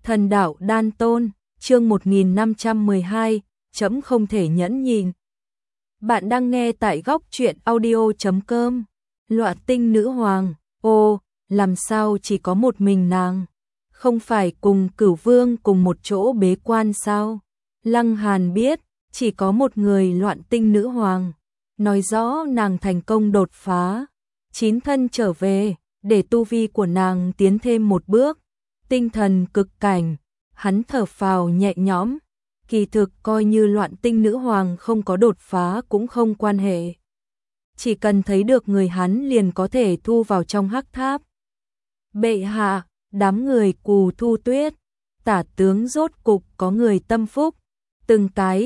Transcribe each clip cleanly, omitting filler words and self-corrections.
Thần đạo đan tôn, chương 1512, chấm không thể nhẫn nhịn. Bạn đang nghe tại góc truyện audio.com. Loạn tinh nữ hoàng, ô, làm sao chỉ có một mình nàng? Không phải cùng Cửu Vương cùng một chỗ bế quan sao? Lăng Hàn biết, chỉ có một người loạn tinh nữ hoàng. Nói rõ nàng thành công đột phá, 9 thân trở về, để tu vi của nàng tiến thêm một bước. Tinh thần cực cảnh, hắn thở phào nhẹ nhõm. Kỳ thực coi như loạn tinh nữ hoàng không có đột phá cũng không quan hệ. Chỉ cần thấy được người hắn liền có thể thu vào trong hắc tháp. Bệ hạ, đám người Cù Thu Tuyết, Tả tướng rốt cục có người tâm phúc, từng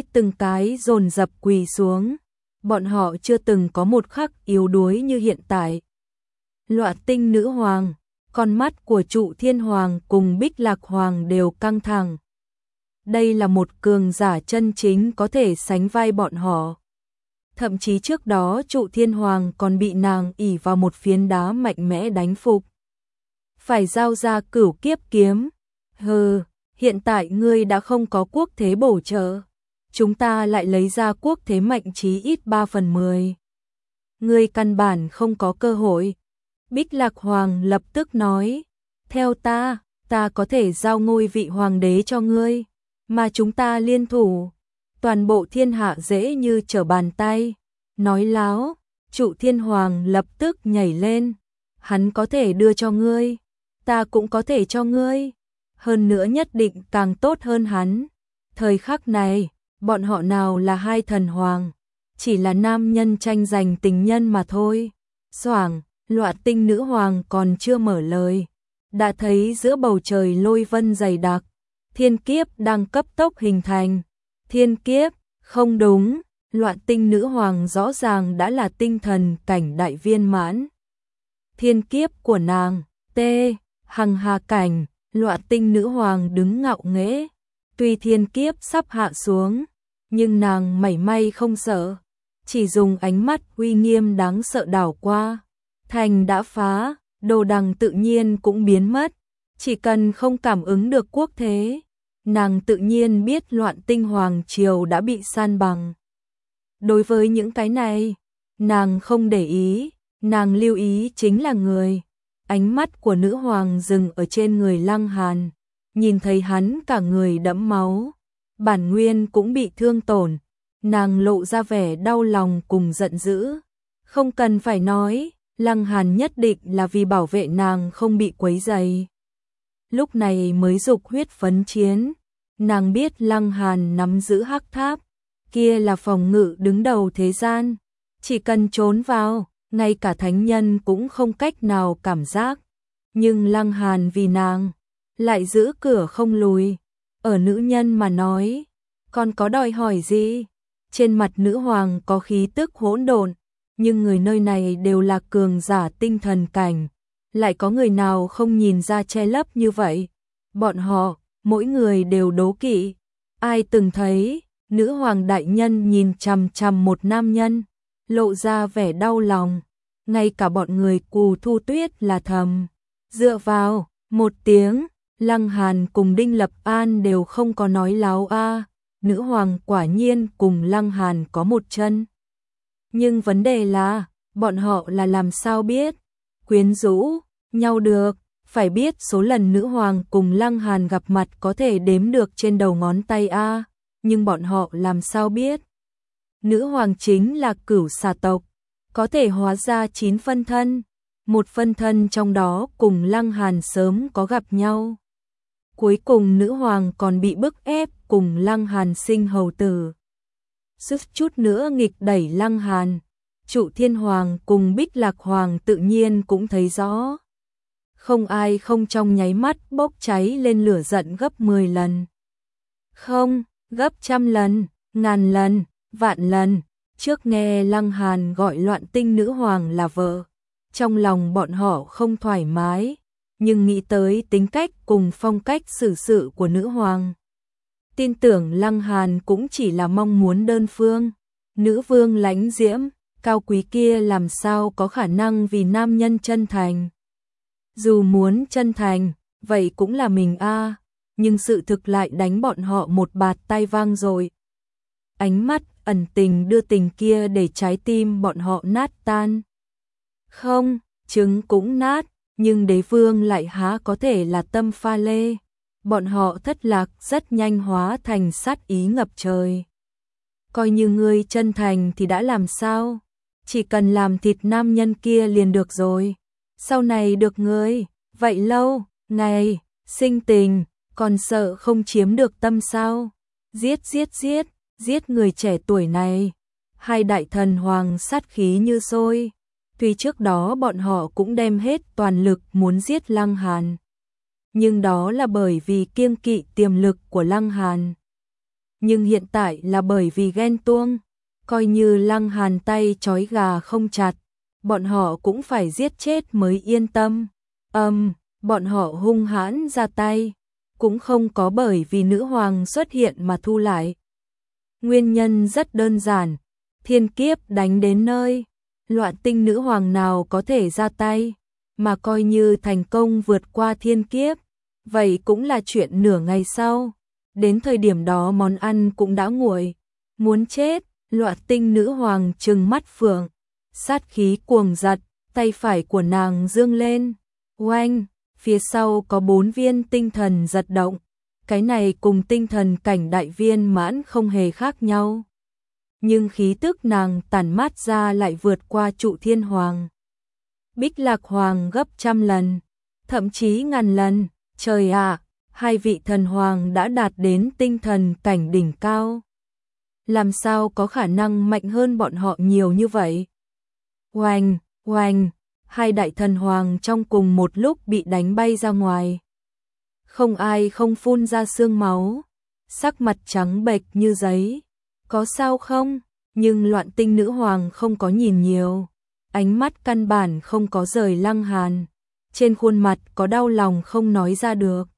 cái dồn dập quỳ xuống. Bọn họ chưa từng có một khắc yếu đuối như hiện tại. Loạn tinh nữ hoàng, con mắt của Trụ Thiên Hoàng cùng Bích Lạc Hoàng đều căng thẳng. Đây là một cường giả chân chính có thể sánh vai bọn họ. Thậm chí trước đó Trụ Thiên Hoàng còn bị nàng ỷ vào một phiến đá mạnh mẽ đánh phục. Phải giao ra Cửu Kiếp kiếm. Hừ, hiện tại ngươi đã không có quốc thế bổ trợ. Chúng ta lại lấy ra quốc thế mạnh chí ít 3/10. Ngươi căn bản không có cơ hội. Bích Lạc Hoàng lập tức nói, theo ta có thể giao ngôi vị hoàng đế cho ngươi, mà chúng ta liên thủ, toàn bộ thiên hạ dễ như trở bàn tay. Nói láo, Trụ Thiên Hoàng lập tức nhảy lên, hắn có thể đưa cho ngươi, ta cũng có thể cho ngươi, hơn nữa nhất định càng tốt hơn hắn. Thời khắc này, bọn họ nào là hai thần hoàng, chỉ là nam nhân tranh giành tình nhân mà thôi. Xoảng, Loạn tinh nữ hoàng còn chưa mở lời, đã thấy giữa bầu trời lôi vân dày đặc, thiên kiếp đang cấp tốc hình thành. Thiên kiếp, không đúng, Loạn tinh nữ hoàng rõ ràng đã là tinh thần cảnh đại viên mãn. Thiên kiếp của nàng, hằng hà cảnh, Loạn tinh nữ hoàng đứng ngạo nghễ, tuy thiên kiếp sắp hạ xuống, nhưng nàng mảy may không sợ, chỉ dùng ánh mắt uy nghiêm đáng sợ đảo qua. Thành đã phá, đồ đằng tự nhiên cũng biến mất, chỉ cần không cảm ứng được quốc thế, nàng tự nhiên biết loạn tinh hoàng triều đã bị san bằng. Đối với những cái này, nàng không để ý, nàng lưu ý chính là người. Ánh mắt của nữ hoàng dừng ở trên người Lăng Hàn, nhìn thấy hắn cả người đẫm máu, bản nguyên cũng bị thương tổn, nàng lộ ra vẻ đau lòng cùng giận dữ. Không cần phải nói, Lăng Hàn nhất định là vì bảo vệ nàng không bị quấy rầy. Lúc này mới dục huyết phấn chiến, nàng biết Lăng Hàn nắm giữ hắc tháp, kia là phòng ngự đứng đầu thế gian, chỉ cần trốn vào, ngay cả thánh nhân cũng không cách nào cảm giác. Nhưng Lăng Hàn vì nàng, lại giữ cửa không lùi. Ở nữ nhân mà nói, còn có đòi hỏi gì? Trên mặt nữ hoàng có khí tức hỗn độn, nhưng người nơi này đều là cường giả tinh thần cảnh, lại có người nào không nhìn ra che lấp như vậy? Bọn họ, mỗi người đều đố kỵ. Ai từng thấy, nữ hoàng đại nhân nhìn chằm chằm một nam nhân, lộ ra vẻ đau lòng, ngay cả bọn người Cù Thu Tuyết là thầm dựa vào một tiếng. Lăng Hàn cùng Đinh Lập An đều không có nói láo a, nữ hoàng quả nhiên cùng Lăng Hàn có một chân. Nhưng vấn đề là, bọn họ là làm sao biết quyến rũ nhau được? Phải biết số lần nữ hoàng cùng Lăng Hàn gặp mặt có thể đếm được trên đầu ngón tay a, nhưng bọn họ làm sao biết? Nữ hoàng chính là Cửu Xà tộc, có thể hóa ra 9 phân thân, một phân thân trong đó cùng Lăng Hàn sớm có gặp nhau. Cuối cùng nữ hoàng còn bị bức ép cùng Lăng Hàn sinh hầu tử. Sức chút nữa nghịch đẩy Lăng Hàn, Trụ Thiên Hoàng cùng Bích Lạc Hoàng tự nhiên cũng thấy rõ. Không ai không trong nháy mắt bốc cháy lên lửa giận gấp 10 lần. Không, gấp 100 lần, 1000 lần, vạn lần. Trước nghe Lăng Hàn gọi loạn tinh nữ hoàng là vợ, trong lòng bọn họ không thoải mái, nhưng nghĩ tới tính cách cùng phong cách xử sự của nữ hoàng, tin tưởng Lăng Hàn cũng chỉ là mong muốn đơn phương. Nữ vương lãnh diễm, cao quý kia làm sao có khả năng vì nam nhân chân thành. Dù muốn chân thành, vậy cũng là mình a. nhưng sự thực lại đánh bọn họ một bạt tai vang rồi. Ánh mắt ẩn tình đưa tình kia để trái tim bọn họ nát tan. Không, trứng cũng nát, nhưng đế vương lại há có thể là tâm pha lê. Bọn họ thất lạc rất nhanh hóa thành sát ý ngập trời. Coi như ngươi chân thành thì đã làm sao? Chỉ cần làm thịt nam nhân kia liền được rồi. Sau này được ngươi, vậy lâu, ngày, sinh tình, còn sợ không chiếm được tâm sao? Giết người trẻ tuổi này. Hai đại thần hoàng sát khí như sôi. Tuy trước đó bọn họ cũng đem hết toàn lực muốn giết Lăng Hàn. Nhưng đó là bởi vì kiêng kỵ tiềm lực của Lăng Hàn. Nhưng hiện tại là bởi vì ghen tuông. Coi như Lăng Hàn tay trói gà không chặt, bọn họ cũng phải giết chết mới yên tâm. Bọn họ hung hãn ra tay, cũng không có bởi vì nữ hoàng xuất hiện mà thu lại. Nguyên nhân rất đơn giản, thiên kiếp đánh đến nơi, Loạn Tinh nữ hoàng nào có thể ra tay, mà coi như thành công vượt qua thiên kiếp, vậy cũng là chuyện nửa ngày sau. Đến thời điểm đó món ăn cũng đã nguội, muốn chết. Loạn Tinh nữ hoàng trừng mắt phượng, sát khí cuồng giật, tay phải của nàng dương lên, oanh, phía sau có 4 viên tinh thần giật động, cái này cùng tinh thần cảnh đại viên mãn không hề khác nhau. Nhưng khí tức nàng tản mát ra lại vượt qua Trụ Thiên Hoàng, Bích Lạc Hoàng gấp trăm lần, thậm chí ngàn lần, trời ạ, hai vị thần hoàng đã đạt đến tinh thần cảnh đỉnh cao. Làm sao có khả năng mạnh hơn bọn họ nhiều như vậy? Oanh, oanh, hai đại thần hoàng trong cùng một lúc bị đánh bay ra ngoài. Không ai không phun ra sương máu, sắc mặt trắng bệch như giấy. Có sao không? Nhưng Loạn Tinh nữ hoàng không có nhìn nhiều. Ánh mắt căn bản không có rời Lăng Hàn. Trên khuôn mặt có đau lòng không nói ra được.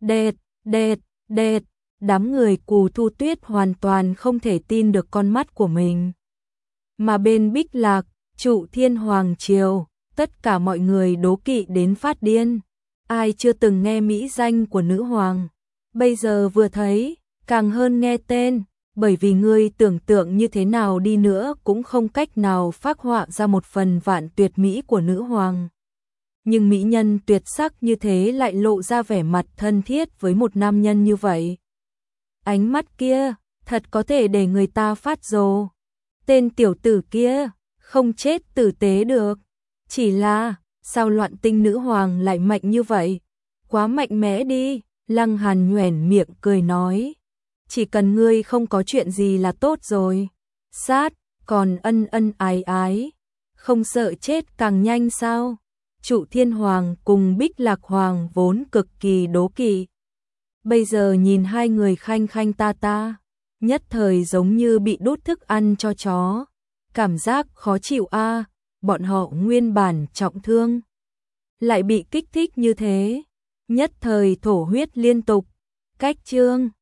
Đệt. Đám người Cù Thu Tuyết hoàn toàn không thể tin được con mắt của mình. Mà bên Bích Lạc, Trụ Thiên Hoàng triều, tất cả mọi người đố kỵ đến phát điên. Ai chưa từng nghe mỹ danh của nữ hoàng, bây giờ vừa thấy, càng hơn nghe tên, bởi vì ngươi tưởng tượng như thế nào đi nữa cũng không cách nào phác họa ra một phần vạn tuyệt mỹ của nữ hoàng. Nhưng mỹ nhân tuyệt sắc như thế lại lộ ra vẻ mặt thân thiết với một nam nhân như vậy. Ánh mắt kia, thật có thể để người ta phát rồ. Tên tiểu tử kia, không chết tử tế được. Chỉ là, sao Loạn Tinh nữ hoàng lại mạnh như vậy? Quá mạnh mẽ đi, Lăng Hàn nhoẻn miệng cười nói. Chỉ cần ngươi không có chuyện gì là tốt rồi. Sát, còn ân ái. Không sợ chết càng nhanh sao? Trụ Thiên Hoàng cùng Bích Lạc Hoàng vốn cực kỳ đố kỵ. Bây giờ nhìn hai người khanh khanh ta, nhất thời giống như bị đút thức ăn cho chó. Cảm giác khó chịu a, bọn họ nguyên bản trọng thương. Lại bị kích thích như thế, nhất thời thổ huyết liên tục. Cách chương